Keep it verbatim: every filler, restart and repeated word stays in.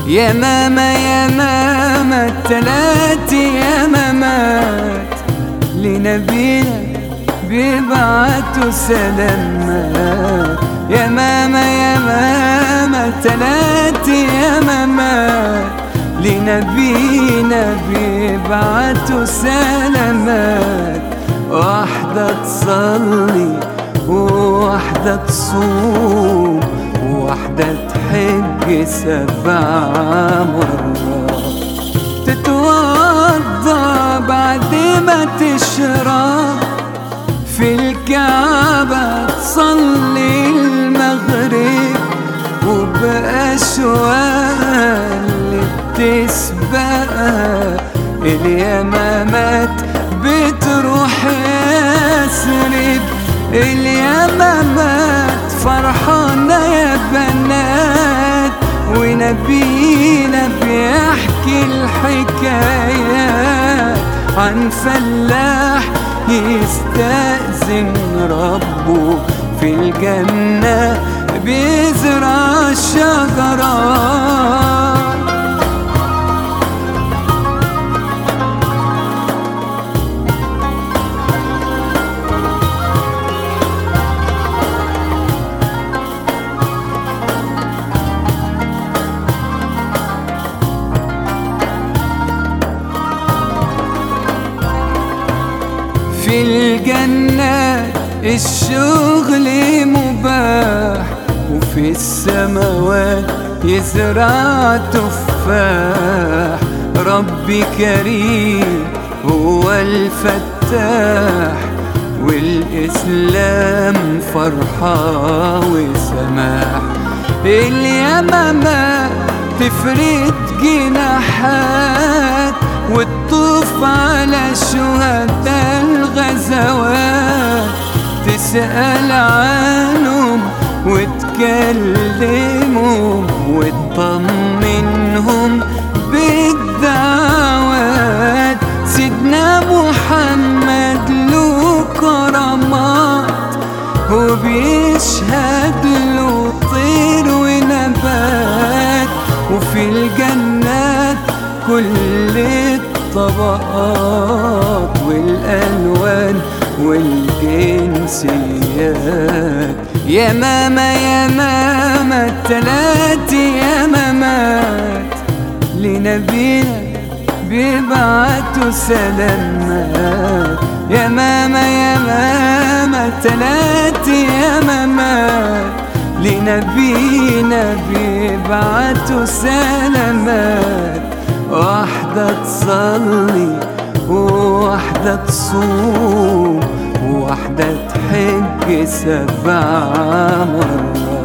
يا ماما يا ماما التلات يا مامات لنبينا بيبعتوا سلامات. يا ماما يا ماما التلات يا مامات لنبينا بيبعتوا سلامات. واحدة تصلي وواحدة تصوم وواحدة تحج سبع مرات، تتوضى بعد ما تشرب في الكعبة تصلي المغرب، وبأشواق اللي بتسبقها اليمامات بتروح يسرب. اليمامات فرحانة يا بنات ونبينا بيحكي الحكايات عن فلاح يستأذن ربه في الجنة بيزرع الشجرات. في الجنة الشغل مباح، وفي السماوات يزرع تفاح. ربي كريم هو الفتاح، والإسلام فرحة وسماح. اليمامات تفرد جناحات وتطوف على شهداء الغزوات، تسأل عنهم وتكلمهم وتطمنهم بالدعوات. سيدنا محمد له كرامات وبيشهد له طير ونبات، وفي الجنات كل الطبقات والألوان والجنسيات. يا ماما يا ماما التلات يا مامات لنبينا بيبعتوا سلامات. يا ماما يا ماما التلات يا مامات لنبينا بيبعتوا سلامات. واحدة تصلي وواحدة تصوم وواحدة تحج سبع مرات.